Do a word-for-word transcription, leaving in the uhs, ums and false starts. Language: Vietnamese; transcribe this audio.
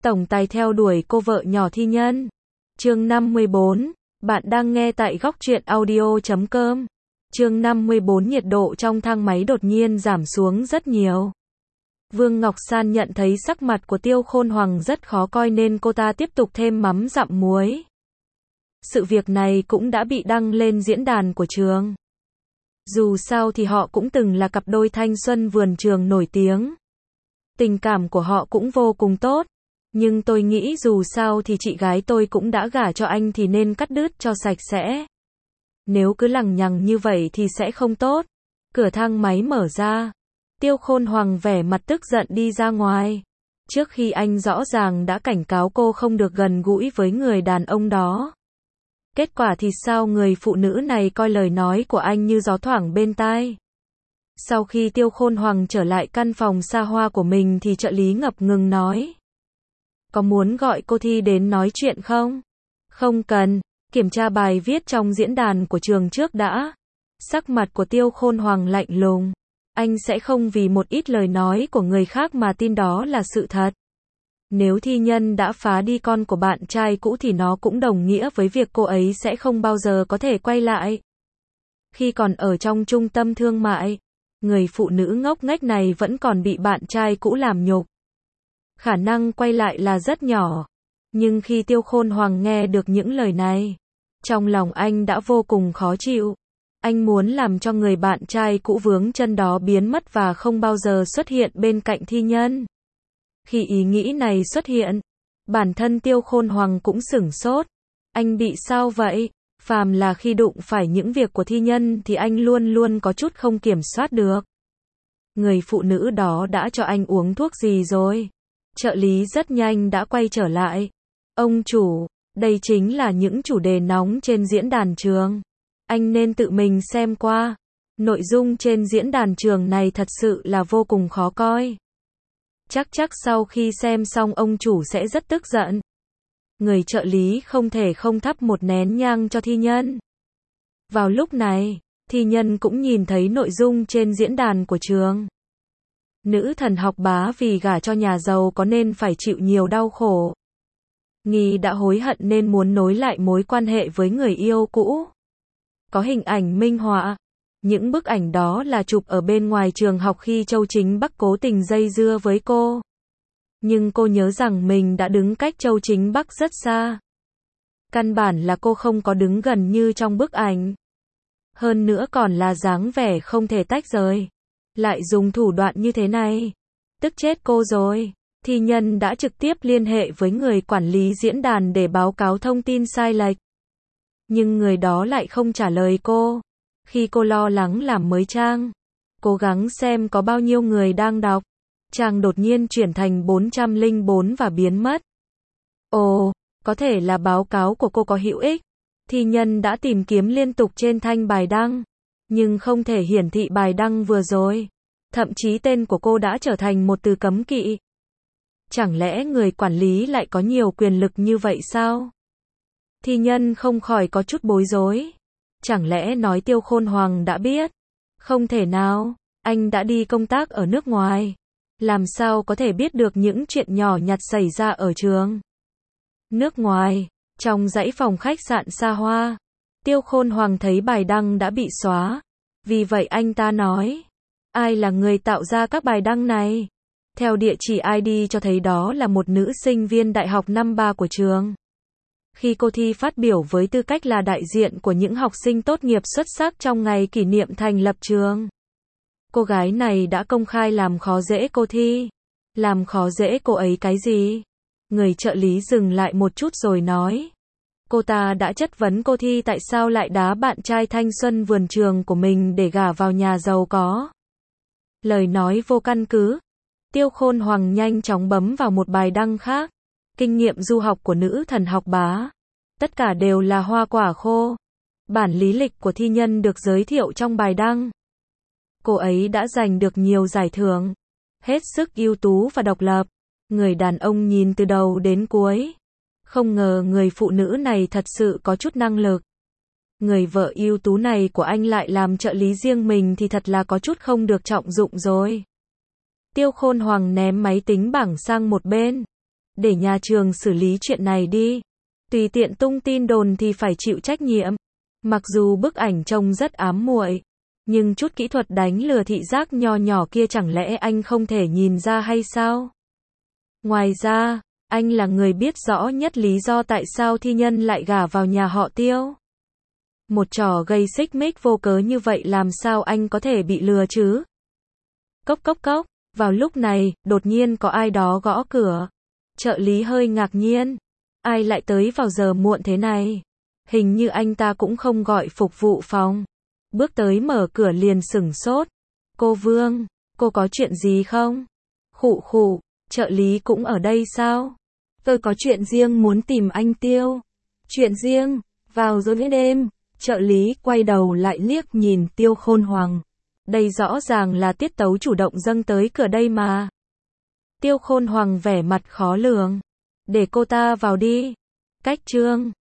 tổng tài theo đuổi cô vợ nhỏ thi nhân. Chương năm mươi bốn, bạn đang nghe tại góc truyện audio chấm com. Chương năm mươi bốn, nhiệt độ trong thang máy đột nhiên giảm xuống rất nhiều. Vương Ngọc San nhận thấy sắc mặt của Tiêu Khôn Hoàng rất khó coi nên cô ta tiếp tục thêm mắm dặm muối. Sự việc này cũng đã bị đăng lên diễn đàn của trường. Dù sao thì họ cũng từng là cặp đôi thanh xuân vườn trường nổi tiếng. Tình cảm của họ cũng vô cùng tốt. Nhưng tôi nghĩ dù sao thì chị gái tôi cũng đã gả cho anh thì nên cắt đứt cho sạch sẽ. Nếu cứ lằng nhằng như vậy thì sẽ không tốt. Cửa thang máy mở ra. Tiêu Khôn Hoàng vẻ mặt tức giận đi ra ngoài. Trước khi anh rõ ràng đã cảnh cáo cô không được gần gũi với người đàn ông đó. Kết quả thì sao, người phụ nữ này coi lời nói của anh như gió thoảng bên tai. Sau khi Tiêu Khôn Hoàng trở lại căn phòng xa hoa của mình thì trợ lý ngập ngừng nói. Có muốn gọi cô Thi đến nói chuyện không? Không cần, kiểm tra bài viết trong diễn đàn của trường trước đã. Sắc mặt của Tiêu Khôn Hoàng lạnh lùng. Anh sẽ không vì một ít lời nói của người khác mà tin đó là sự thật. Nếu Thi Nhân đã phá đi con của bạn trai cũ thì nó cũng đồng nghĩa với việc cô ấy sẽ không bao giờ có thể quay lại. Khi còn ở trong trung tâm thương mại, người phụ nữ ngốc nghếch này vẫn còn bị bạn trai cũ làm nhục. Khả năng quay lại là rất nhỏ. Nhưng khi Tiêu Khôn Hoàng nghe được những lời này, trong lòng anh đã vô cùng khó chịu. Anh muốn làm cho người bạn trai cũ vướng chân đó biến mất và không bao giờ xuất hiện bên cạnh Thi Nhân. Khi ý nghĩ này xuất hiện, bản thân Tiêu Khôn Hoàng cũng sửng sốt. Anh bị sao vậy? Phàm là khi đụng phải những việc của Thi Nhân thì anh luôn luôn có chút không kiểm soát được. Người phụ nữ đó đã cho anh uống thuốc gì rồi? Trợ lý rất nhanh đã quay trở lại. Ông chủ, đây chính là những chủ đề nóng trên diễn đàn trường. Anh nên tự mình xem qua. Nội dung trên diễn đàn trường này thật sự là vô cùng khó coi. Chắc chắc sau khi xem xong ông chủ sẽ rất tức giận. Người trợ lý không thể không thắp một nén nhang cho Thi Nhân. Vào lúc này, Thi Nhân cũng nhìn thấy nội dung trên diễn đàn của trường. Nữ thần học bá vì gả cho nhà giàu có nên phải chịu nhiều đau khổ. Nghi đã hối hận nên muốn nối lại mối quan hệ với người yêu cũ. Có hình ảnh minh họa. Những bức ảnh đó là chụp ở bên ngoài trường học khi Châu Chính Bắc cố tình dây dưa với cô. Nhưng cô nhớ rằng mình đã đứng cách Châu Chính Bắc rất xa. Căn bản là cô không có đứng gần như trong bức ảnh. Hơn nữa còn là dáng vẻ không thể tách rời. Lại dùng thủ đoạn như thế này. Tức chết cô rồi. Thi Nhân đã trực tiếp liên hệ với người quản lý diễn đàn để báo cáo thông tin sai lệch. Nhưng người đó lại không trả lời cô. Khi cô lo lắng làm mới trang, cố gắng xem có bao nhiêu người đang đọc, trang đột nhiên chuyển thành bốn trăm lẻ bốn và biến mất. Ồ, có thể là báo cáo của cô có hữu ích. Thi Nhân đã tìm kiếm liên tục trên thanh bài đăng, nhưng không thể hiển thị bài đăng vừa rồi. Thậm chí tên của cô đã trở thành một từ cấm kỵ. Chẳng lẽ người quản lý lại có nhiều quyền lực như vậy sao? Thi Nhân không khỏi có chút bối rối. Chẳng lẽ nói Tiêu Khôn Hoàng đã biết? Không thể nào, anh đã đi công tác ở nước ngoài. Làm sao có thể biết được những chuyện nhỏ nhặt xảy ra ở trường? Nước ngoài, trong dãy phòng khách sạn xa hoa, Tiêu Khôn Hoàng thấy bài đăng đã bị xóa. Vì vậy anh ta nói, ai là người tạo ra các bài đăng này? Theo địa chỉ i đê cho thấy đó là một nữ sinh viên đại học năm ba của trường. Khi cô Thi phát biểu với tư cách là đại diện của những học sinh tốt nghiệp xuất sắc trong ngày kỷ niệm thành lập trường. Cô gái này đã công khai làm khó dễ cô Thi. Làm khó dễ cô ấy cái gì? Người trợ lý dừng lại một chút rồi nói. Cô ta đã chất vấn cô Thi tại sao lại đá bạn trai thanh xuân vườn trường của mình để gả vào nhà giàu có. Lời nói vô căn cứ. Tiêu Khôn Hoàng nhanh chóng bấm vào một bài đăng khác. Kinh nghiệm du học của nữ thần học bá. Tất cả đều là hoa quả khô. Bản lý lịch của Thi Nhân được giới thiệu trong bài đăng. Cô ấy đã giành được nhiều giải thưởng. Hết sức ưu tú và độc lập. Người đàn ông nhìn từ đầu đến cuối. Không ngờ người phụ nữ này thật sự có chút năng lực. Người vợ ưu tú này của anh lại làm trợ lý riêng mình thì thật là có chút không được trọng dụng rồi. Tiêu Khôn Hoàng ném máy tính bảng sang một bên. để nhà trường xử lý chuyện này đi. Tùy tiện tung tin đồn thì phải chịu trách nhiệm. Mặc dù bức ảnh trông rất ám muội, nhưng chút kỹ thuật đánh lừa thị giác nho nhỏ kia chẳng lẽ anh không thể nhìn ra hay sao? Ngoài ra, anh là người biết rõ nhất lý do tại sao thi nhân lại gả vào nhà họ Tiêu. Một trò gây xích mích vô cớ như vậy làm sao anh có thể bị lừa chứ? Cốc cốc cốc, vào lúc này, đột nhiên có ai đó gõ cửa. Trợ lý hơi ngạc nhiên. Ai lại tới vào giờ muộn thế này? Hình như anh ta cũng không gọi phục vụ phòng. Bước tới mở cửa liền sửng sốt. Cô Vương, cô có chuyện gì không? Khụ khụ, trợ lý cũng ở đây sao? Tôi có chuyện riêng muốn tìm anh Tiêu. Chuyện riêng, vào giữa đêm, trợ lý quay đầu lại liếc nhìn Tiêu Khôn Hoàng. Đây rõ ràng là tiết tấu chủ động dâng tới cửa đây mà. Tiêu Khôn Hoàng vẻ mặt khó lường. Để cô ta vào đi. Cách chương